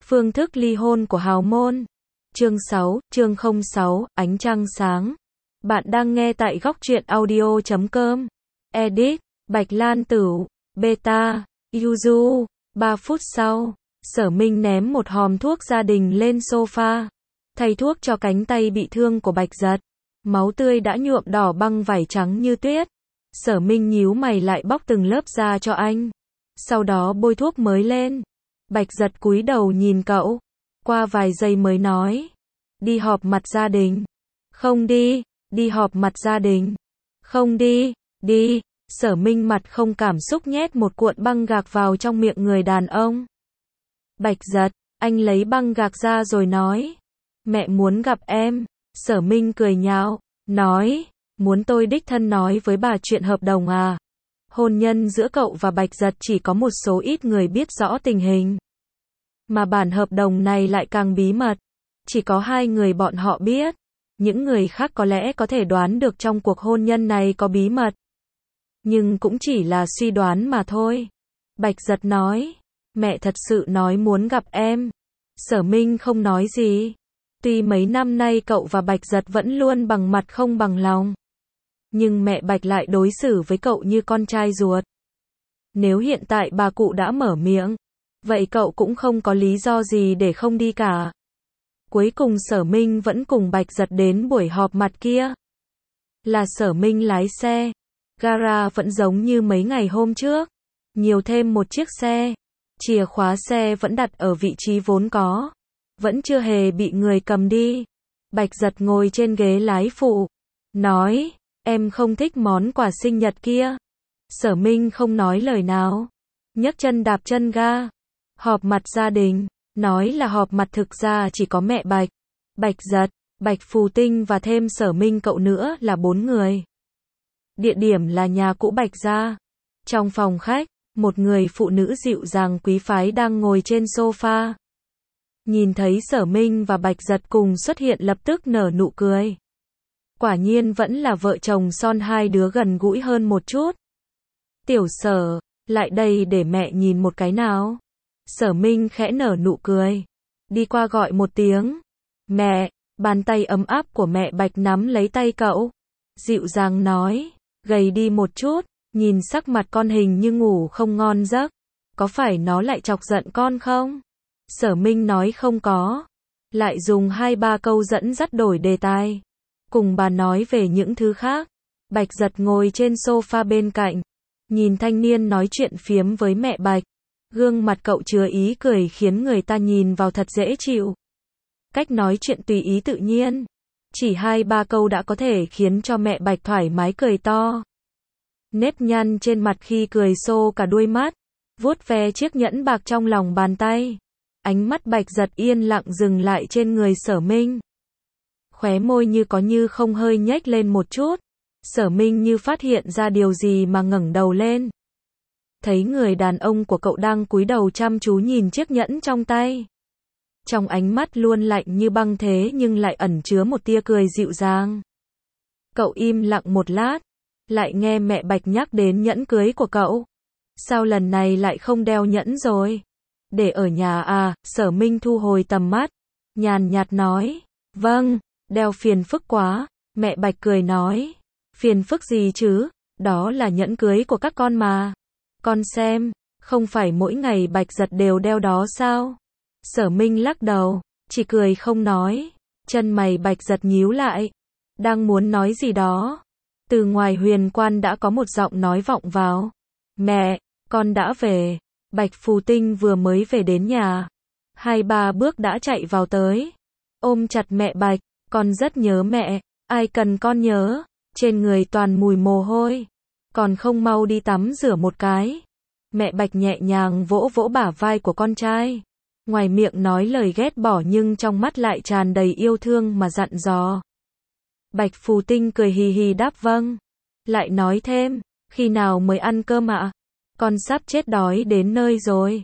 Phương thức ly hôn của hào môn. Chương 6, chương 06, ánh trăng sáng. Bạn đang nghe tại góc truyện audio.com. Edit, Bạch Lan Tửu, Beta, Yuzu. 3 phút sau, Sở Minh ném một hòm thuốc gia đình lên sofa. Thầy thuốc cho cánh tay bị thương của Bạch Giật. Máu tươi đã nhuộm đỏ băng vải trắng như tuyết. Sở Minh nhíu mày lại bóc từng lớp da cho anh. Sau đó bôi thuốc mới lên. Bạch Giật cúi đầu nhìn cậu. Qua vài giây mới nói. Đi họp mặt gia đình. Không đi. Đi họp mặt gia đình. Không đi. Đi. Sở Minh mặt không cảm xúc nhét một cuộn băng gạc vào trong miệng người đàn ông. Bạch Giật, anh lấy băng gạc ra rồi nói. Mẹ muốn gặp em. Sở Minh cười nhạo, nói. Muốn tôi đích thân nói với bà chuyện hợp đồng à? Hôn nhân giữa cậu và Bạch Giật chỉ có một số ít người biết rõ tình hình. Mà bản hợp đồng này lại càng bí mật. Chỉ có 2 người bọn họ biết. Những người khác có lẽ có thể đoán được trong cuộc hôn nhân này có bí mật. Nhưng cũng chỉ là suy đoán mà thôi. Bạch Giật nói. Mẹ thật sự nói muốn gặp em. Sở Minh không nói gì. Tuy mấy năm nay cậu và Bạch Giật vẫn luôn bằng mặt không bằng lòng. Nhưng mẹ Bạch lại đối xử với cậu như con trai ruột. Nếu hiện tại bà cụ đã mở miệng, vậy cậu cũng không có lý do gì để không đi cả. Cuối cùng Sở Minh vẫn cùng Bạch Giật đến buổi họp mặt kia. Là Sở Minh lái xe. Gara vẫn giống như mấy ngày hôm trước. Nhiều thêm một chiếc xe. Chìa khóa xe vẫn đặt ở vị trí vốn có. Vẫn chưa hề bị người cầm đi. Bạch Giật ngồi trên ghế lái phụ. Nói, em không thích món quà sinh nhật kia. Sở Minh không nói lời nào. Nhấc chân đạp chân ga. Họp mặt gia đình. Nói là họp mặt thực ra chỉ có mẹ Bạch, Bạch Giật, Bạch Phù Tinh và thêm Sở Minh cậu nữa là 4 người. Địa điểm là nhà cũ Bạch gia. Trong phòng khách, một người phụ nữ dịu dàng quý phái đang ngồi trên sofa. Nhìn thấy Sở Minh và Bạch Giật cùng xuất hiện lập tức nở nụ cười. Quả nhiên vẫn là vợ chồng son, 2 đứa gần gũi hơn một chút. Tiểu Sở, lại đây để mẹ nhìn một cái nào. Sở Minh khẽ nở nụ cười. Đi qua gọi một tiếng. Mẹ, bàn tay ấm áp của mẹ Bạch nắm lấy tay cậu. Dịu dàng nói, gầy đi một chút, nhìn sắc mặt con hình như ngủ không ngon giấc. Có phải nó lại chọc giận con không? Sở Minh nói không có. Lại dùng 2-3 câu dẫn dắt đổi đề tài. Cùng bà nói về những thứ khác. Bạch Giật ngồi trên sofa bên cạnh. Nhìn thanh niên nói chuyện phiếm với mẹ Bạch. Gương mặt cậu chứa ý cười khiến người ta nhìn vào thật dễ chịu. Cách nói chuyện tùy ý tự nhiên. Chỉ 2-3 câu đã có thể khiến cho mẹ Bạch thoải mái cười to. Nếp nhăn trên mặt khi cười xô cả đuôi mắt. Vuốt ve chiếc nhẫn bạc trong lòng bàn tay. Ánh mắt Bạch Giật yên lặng dừng lại trên người Sở Minh. Khóe môi như có như không hơi nhếch lên một chút. Sở Minh như phát hiện ra điều gì mà ngẩng đầu lên. Thấy người đàn ông của cậu đang cúi đầu chăm chú nhìn chiếc nhẫn trong tay. Trong ánh mắt luôn lạnh như băng thế nhưng lại ẩn chứa một tia cười dịu dàng. Cậu im lặng một lát. Lại nghe mẹ Bạch nhắc đến nhẫn cưới của cậu. Sao lần này lại không đeo nhẫn rồi? Để ở nhà à? Sở Minh thu hồi tầm mắt. Nhàn nhạt nói. Vâng, đeo phiền phức quá. Mẹ Bạch cười nói. Phiền phức gì chứ? Đó là nhẫn cưới của các con mà. Con xem, không phải mỗi ngày Bạch Giật đều đeo đó sao? Sở Minh lắc đầu, chỉ cười không nói. Chân mày Bạch Giật nhíu lại. Đang muốn nói gì đó. Từ ngoài huyền quan đã có một giọng nói vọng vào. Mẹ, con đã về. Bạch Phù Tinh vừa mới về đến nhà. 2-3 bước đã chạy vào tới. Ôm chặt mẹ Bạch, con rất nhớ mẹ. Ai cần con nhớ. Trên người toàn mùi mồ hôi. Còn không mau đi tắm rửa một cái. Mẹ Bạch nhẹ nhàng vỗ vỗ bả vai của con trai. Ngoài miệng nói lời ghét bỏ nhưng trong mắt lại tràn đầy yêu thương mà dặn dò. Bạch Phù Tinh cười hì hì đáp vâng. Lại nói thêm, khi nào mới ăn cơm ạ? Con sắp chết đói đến nơi rồi.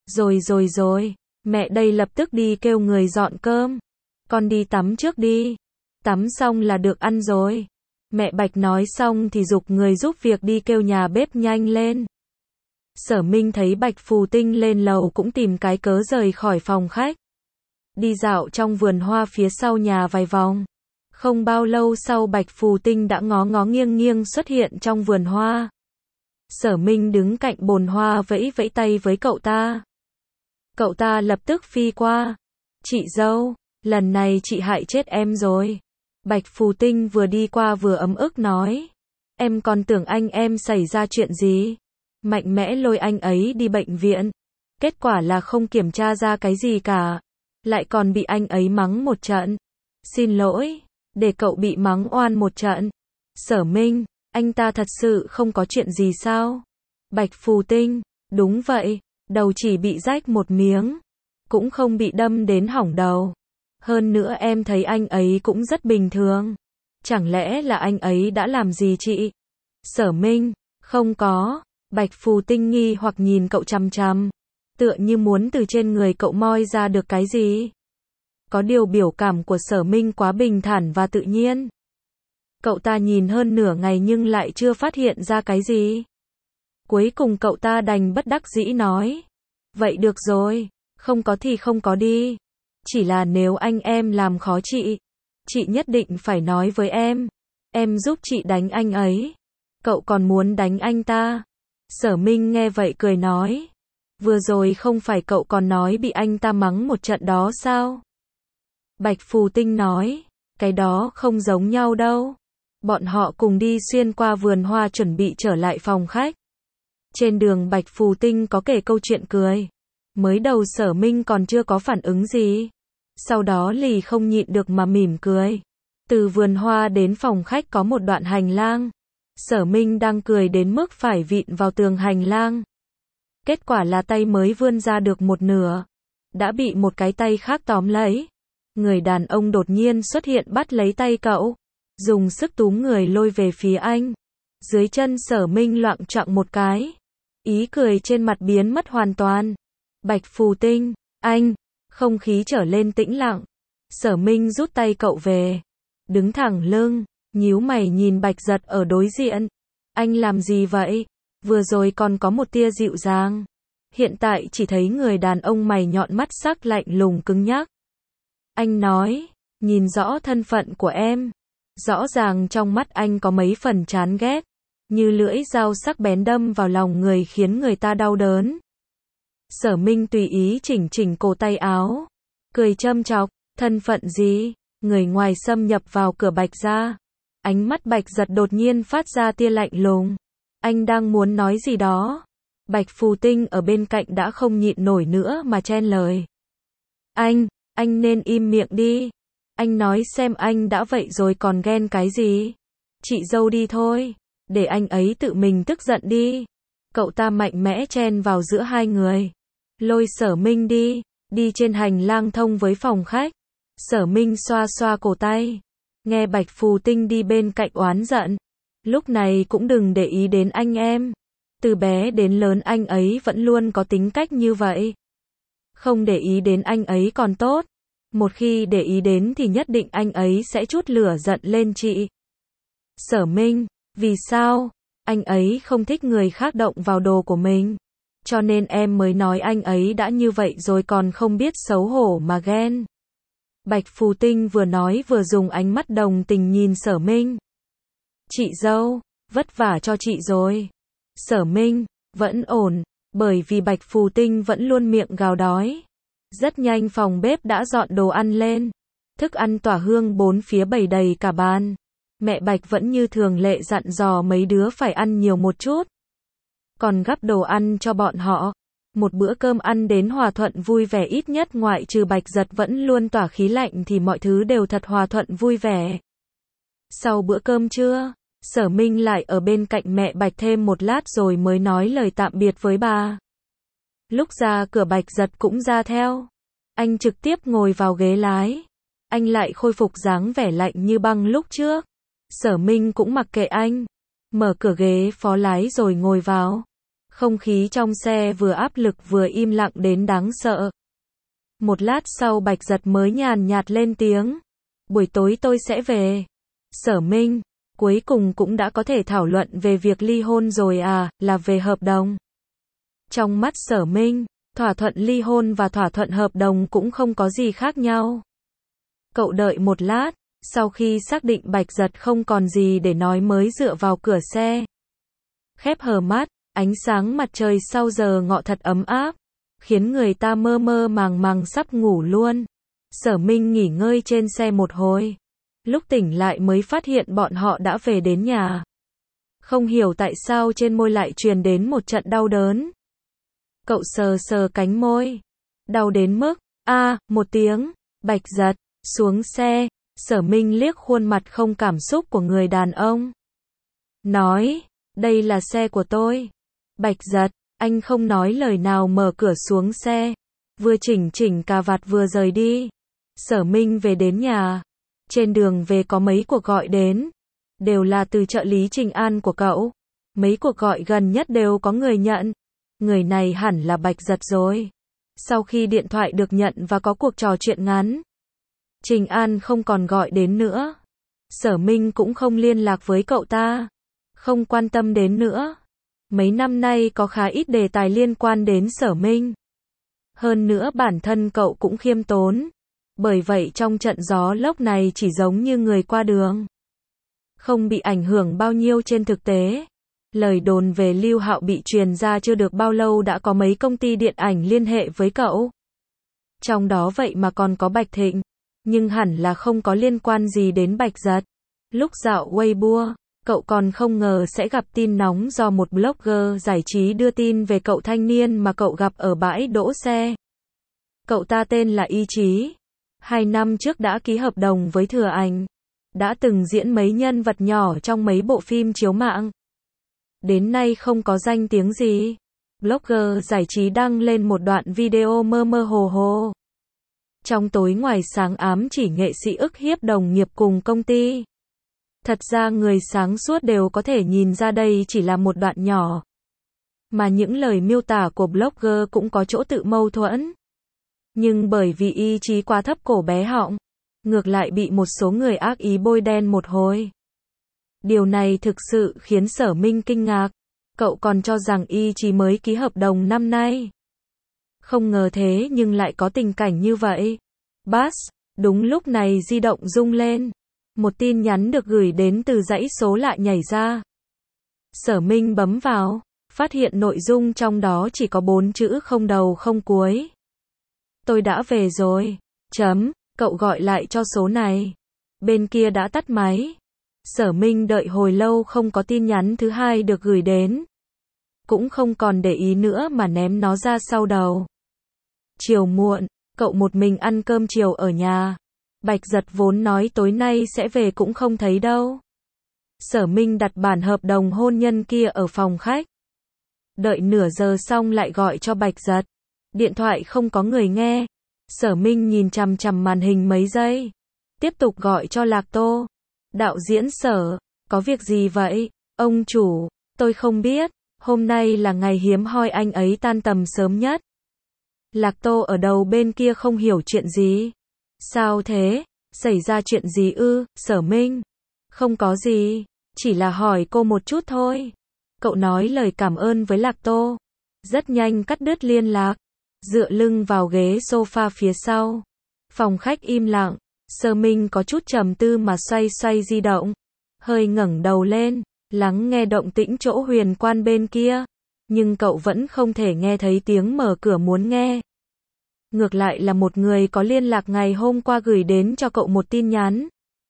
Rồi. Mẹ đây lập tức đi kêu người dọn cơm. Con đi tắm trước đi. Tắm xong là được ăn rồi. Mẹ Bạch nói xong thì giục người giúp việc đi kêu nhà bếp nhanh lên. Sở Minh thấy Bạch Phù Tinh lên lầu cũng tìm cái cớ rời khỏi phòng khách. Đi dạo trong vườn hoa phía sau nhà vài vòng. Không bao lâu sau Bạch Phù Tinh đã ngó ngó nghiêng nghiêng xuất hiện trong vườn hoa. Sở Minh đứng cạnh bồn hoa vẫy vẫy tay với cậu ta. Cậu ta lập tức phi qua. Chị dâu, lần này chị hại chết em rồi. Bạch Phù Tinh vừa đi qua vừa ấm ức nói. Em còn tưởng anh em xảy ra chuyện gì. Mạnh mẽ lôi anh ấy đi bệnh viện. Kết quả là không kiểm tra ra cái gì cả. Lại còn bị anh ấy mắng một trận. Xin lỗi, để cậu bị mắng oan một trận. Sở Minh, anh ta thật sự không có chuyện gì sao? Bạch Phù Tinh, đúng vậy, đầu chỉ bị rách một miếng. Cũng không bị đâm đến hỏng đầu. Hơn nữa em thấy anh ấy cũng rất bình thường. Chẳng lẽ là anh ấy đã làm gì chị? Sở Minh, không có. Bạch Phù Tinh nghi hoặc nhìn cậu chằm chằm. Tựa như muốn từ trên người cậu moi ra được cái gì. Có điều biểu cảm của Sở Minh quá bình thản và tự nhiên. Cậu ta nhìn hơn nửa ngày nhưng lại chưa phát hiện ra cái gì. Cuối cùng cậu ta đành bất đắc dĩ nói. Vậy được rồi, không có thì không có đi. Chỉ là nếu anh em làm khó chị nhất định phải nói với em giúp chị đánh anh ấy. Cậu còn muốn đánh anh ta? Sở Minh nghe vậy cười nói. Vừa rồi không phải cậu còn nói bị anh ta mắng một trận đó sao? Bạch Phù Tinh nói. Cái đó không giống nhau đâu. Bọn họ cùng đi xuyên qua vườn hoa chuẩn bị trở lại phòng khách. Trên đường Bạch Phù Tinh có kể câu chuyện cười. Mới đầu Sở Minh còn chưa có phản ứng gì. Sau đó lì không nhịn được mà mỉm cười. Từ vườn hoa đến phòng khách có một đoạn hành lang. Sở Minh đang cười đến mức phải vịn vào tường hành lang. Kết quả là tay mới vươn ra được một nửa. Đã bị một cái tay khác tóm lấy. Người đàn ông đột nhiên xuất hiện bắt lấy tay cậu. Dùng sức túm người lôi về phía anh. Dưới chân Sở Minh loạng choạng một cái. Ý cười trên mặt biến mất hoàn toàn. Bạch Phù Tinh, anh. Không khí trở lên tĩnh lặng. Sở Minh rút tay cậu về. Đứng thẳng lưng. Nhíu mày nhìn Bạch Giật ở đối diện. Anh làm gì vậy? Vừa rồi còn có một tia dịu dàng. Hiện tại chỉ thấy người đàn ông mày nhọn mắt sắc lạnh lùng cứng nhắc. Anh nói, nhìn rõ thân phận của em. Rõ ràng trong mắt anh có mấy phần chán ghét. Như lưỡi dao sắc bén đâm vào lòng người khiến người ta đau đớn. Sở Minh tùy ý chỉnh chỉnh cổ tay áo. Cười châm chọc, thân phận gì? Người ngoài xâm nhập vào cửa Bạch gia. Ánh mắt Bạch Giật đột nhiên phát ra tia lạnh lùng. Anh đang muốn nói gì đó. Bạch Phù Tinh ở bên cạnh đã không nhịn nổi nữa mà chen lời. Anh nên im miệng đi. Anh nói xem anh đã vậy rồi còn ghen cái gì. Chị dâu đi thôi. Để anh ấy tự mình tức giận đi. Cậu ta mạnh mẽ chen vào giữa hai người. Lôi Sở Minh đi trên hành lang thông với phòng khách. Sở Minh xoa xoa cổ tay. Nghe Bạch Phù Tinh đi bên cạnh oán giận. Lúc này cũng đừng để ý đến anh em. Từ bé đến lớn anh ấy vẫn luôn có tính cách như vậy. Không để ý đến anh ấy còn tốt. Một khi để ý đến thì nhất định anh ấy sẽ trút lửa giận lên chị. Sở Minh, vì sao? Anh ấy không thích người khác động vào đồ của mình. Cho nên em mới nói anh ấy đã như vậy rồi còn không biết xấu hổ mà ghen. Bạch Phù Tinh vừa nói vừa dùng ánh mắt đồng tình nhìn Sở Minh. Chị dâu, vất vả cho chị rồi. Sở Minh, vẫn ổn, bởi vì Bạch Phù Tinh vẫn luôn miệng gào đói. Rất nhanh phòng bếp đã dọn đồ ăn lên. Thức ăn tỏa hương bốn phía bày đầy cả bàn. Mẹ Bạch vẫn như thường lệ dặn dò mấy đứa phải ăn nhiều một chút. Còn gắp đồ ăn cho bọn họ. Một bữa cơm ăn đến hòa thuận vui vẻ, ít nhất ngoại trừ Bạch Giật vẫn luôn tỏa khí lạnh thì mọi thứ đều thật hòa thuận vui vẻ. Sau bữa cơm trưa, Sở Minh lại ở bên cạnh mẹ Bạch thêm một lát rồi mới nói lời tạm biệt với bà. Lúc ra cửa Bạch Giật cũng ra theo. Anh trực tiếp ngồi vào ghế lái. Anh lại khôi phục dáng vẻ lạnh như băng lúc trước. Sở Minh cũng mặc kệ anh. Mở cửa ghế phó lái rồi ngồi vào. Không khí trong xe vừa áp lực vừa im lặng đến đáng sợ. Một lát sau Bạch Giật mới nhàn nhạt lên tiếng. Buổi tối tôi sẽ về. Sở Minh, cuối cùng cũng đã có thể thảo luận về việc ly hôn rồi à, là về hợp đồng. Trong mắt Sở Minh, thỏa thuận ly hôn và thỏa thuận hợp đồng cũng không có gì khác nhau. Cậu đợi một lát, sau khi xác định Bạch Giật không còn gì để nói mới dựa vào cửa xe. Khép hờ mắt, ánh sáng mặt trời sau giờ ngọ thật ấm áp, khiến người ta mơ mơ màng màng sắp ngủ luôn. Sở Minh nghỉ ngơi trên xe một hồi. Lúc tỉnh lại mới phát hiện bọn họ đã về đến nhà. Không hiểu tại sao trên môi lại truyền đến một trận đau đớn. Cậu sờ sờ cánh môi. Đau đến mức, một tiếng. Bạch Giật, xuống xe. Sở Minh liếc khuôn mặt không cảm xúc của người đàn ông. Nói, đây là xe của tôi. Bạch Giật, anh không nói lời nào mở cửa xuống xe. Vừa chỉnh cà vạt vừa rời đi. Sở Minh về đến nhà. Trên đường về có mấy cuộc gọi đến. Đều là từ trợ lý Trình An của cậu. Mấy cuộc gọi gần nhất đều có người nhận. Người này hẳn là Bạch Giật rồi. Sau khi điện thoại được nhận và có cuộc trò chuyện ngắn, Trình An không còn gọi đến nữa. Sở Minh cũng không liên lạc với cậu ta. Không quan tâm đến nữa. Mấy năm nay có khá ít đề tài liên quan đến Sở Minh. Hơn nữa bản thân cậu cũng khiêm tốn. Bởi vậy trong trận gió lốc này chỉ giống như người qua đường. Không bị ảnh hưởng bao nhiêu trên thực tế. Lời đồn về Lưu Hạo bị truyền ra chưa được bao lâu đã có mấy công ty điện ảnh liên hệ với cậu. Trong đó vậy mà còn có Bạch Thịnh. Nhưng hẳn là không có liên quan gì đến Bạch Giật. Lúc dạo Weibo, cậu còn không ngờ sẽ gặp tin nóng do một blogger giải trí đưa tin về cậu thanh niên mà cậu gặp ở bãi đỗ xe. Cậu ta tên là Y Chí. 2 năm trước đã ký hợp đồng với Thừa Ảnh. Đã từng diễn mấy nhân vật nhỏ trong mấy bộ phim chiếu mạng. Đến nay không có danh tiếng gì. Blogger giải trí đăng lên một đoạn video mơ mơ hồ hồ. Trong tối ngoài sáng ám chỉ nghệ sĩ ức hiếp đồng nghiệp cùng công ty. Thật ra người sáng suốt đều có thể nhìn ra đây chỉ là một đoạn nhỏ. Mà những lời miêu tả của blogger cũng có chỗ tự mâu thuẫn. Nhưng bởi vì ý chí quá thấp cổ bé họng, ngược lại bị một số người ác ý bôi đen một hồi. Điều này thực sự khiến Sở Minh kinh ngạc. Cậu còn cho rằng Y Chí mới ký hợp đồng năm nay. Không ngờ thế nhưng lại có tình cảnh như vậy. Bass, đúng lúc này di động rung lên. Một tin nhắn được gửi đến từ dãy số lạ nhảy ra. Sở Minh bấm vào, phát hiện nội dung trong đó chỉ có 4 chữ không đầu không cuối. Tôi đã về rồi. Cậu gọi lại cho số này. Bên kia đã tắt máy. Sở Minh đợi hồi lâu không có tin nhắn thứ hai được gửi đến. Cũng không còn để ý nữa mà ném nó ra sau đầu. Chiều muộn, cậu một mình ăn cơm chiều ở nhà. Bạch Giật vốn nói tối nay sẽ về cũng không thấy đâu. Sở Minh đặt bản hợp đồng hôn nhân kia ở phòng khách. Đợi nửa giờ xong lại gọi cho Bạch Giật. Điện thoại không có người nghe. Sở Minh nhìn chằm chằm màn hình mấy giây. Tiếp tục gọi cho Lạc Tô. Đạo diễn Sở, có việc gì vậy? Ông chủ, tôi không biết. Hôm nay là ngày hiếm hoi anh ấy tan tầm sớm nhất. Lạc Tô ở đầu bên kia không hiểu chuyện gì. Sao thế? Xảy ra chuyện gì ư? Sở Minh. Không có gì. Chỉ là hỏi cô một chút thôi. Cậu nói lời cảm ơn với Lạc Tô. Rất nhanh cắt đứt liên lạc. Dựa lưng vào ghế sofa phía sau. Phòng khách im lặng. Sở Minh có chút trầm tư mà xoay xoay di động. Hơi ngẩng đầu lên. Lắng nghe động tĩnh chỗ huyền quan bên kia. Nhưng cậu vẫn không thể nghe thấy tiếng mở cửa muốn nghe. Ngược lại là một người có liên lạc ngày hôm qua gửi đến cho cậu một tin nhắn.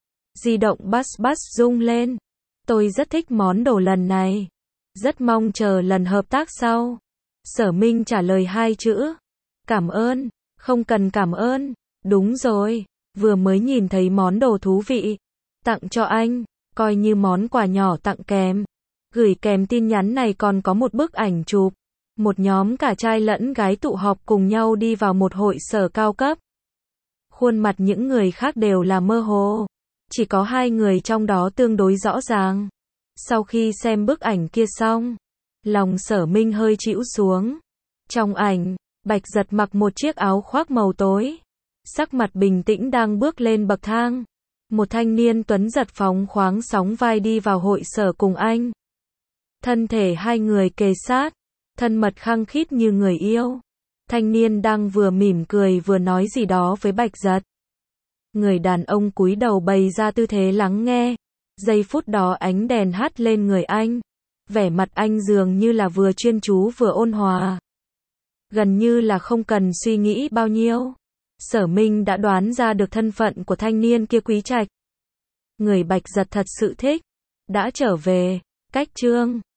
Di động buzz rung lên. Tôi rất thích món đồ lần này. Rất mong chờ lần hợp tác sau. Sở Minh trả lời 2 chữ. Cảm ơn. Không cần cảm ơn. Đúng rồi. Vừa mới nhìn thấy món đồ thú vị. Tặng cho anh. Coi như món quà nhỏ tặng kèm. Gửi kèm tin nhắn này còn có một bức ảnh chụp. Một nhóm cả trai lẫn gái tụ họp cùng nhau đi vào một hội sở cao cấp. Khuôn mặt những người khác đều là mơ hồ. Chỉ có 2 người trong đó tương đối rõ ràng. Sau khi xem bức ảnh kia xong, lòng Sở Minh hơi chĩu xuống. Trong ảnh, Bạch Giật mặc một chiếc áo khoác màu tối. Sắc mặt bình tĩnh đang bước lên bậc thang. Một thanh niên tuấn giật phóng khoáng sóng vai đi vào hội sở cùng anh. Thân thể 2 người kề sát. thân mật khăng khít như người yêu. Thanh niên đang vừa mỉm cười vừa nói gì đó với Bạch Giật. Người đàn ông cúi đầu bày ra tư thế lắng nghe. Giây phút đó ánh đèn hắt lên người anh. Vẻ mặt anh dường như là vừa chuyên chú vừa ôn hòa. Gần như là không cần suy nghĩ bao nhiêu. Sở Minh đã đoán ra được thân phận của thanh niên kia Quý Trạch. Người Bạch Giật thật sự thích. Đã trở về. Cách chương